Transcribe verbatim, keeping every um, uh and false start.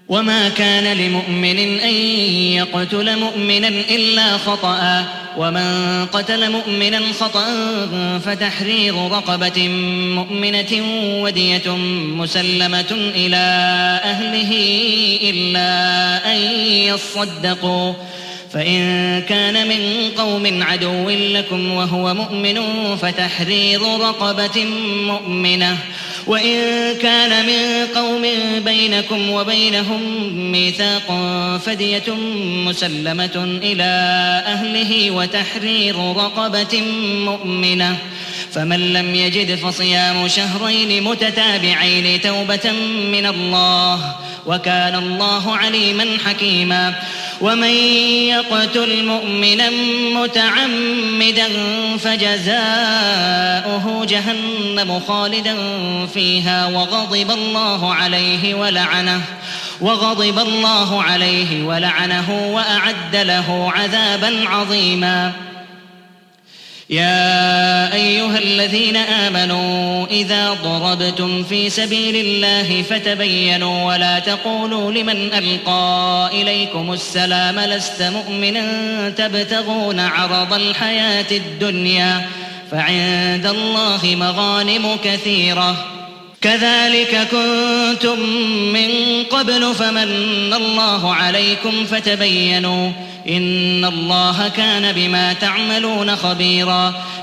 وما كان لمؤمن أن يقتل مؤمنا إلا خطأ ومن قتل مؤمنا خطأ فتحرير رقبة مؤمنة ودية مسلمة إلى أهله إلا أن يصدقوا فإن كان من قوم عدو لكم وهو مؤمن فتحرير رقبة مؤمنة وإن كان من قوم بينكم وبينهم ميثاق فدية مسلمة إلى أهله وتحرير رقبة مؤمنة فمن لم يجد فصيام شهرين متتابعين توبة من الله وكان الله عليما حكيما ومن يقتل مؤمنا متعمدا فجزاؤه جهنم خالدا فيها وغضب الله عليه ولعنه وغضب الله عليه ولعنه وأعد له عذابا عظيما. يا أيها الذين آمنوا إذا ضربتم في سبيل الله فتبينوا ولا تقولوا لمن ألقى إليكم السلام لست مؤمنا تبتغون عرض الحياة الدنيا فعند الله مغانم كثيرة كذلك كنتم من قبل فمن الله عليكم فتبينوا إن الله كان بما تعملون خبيرا.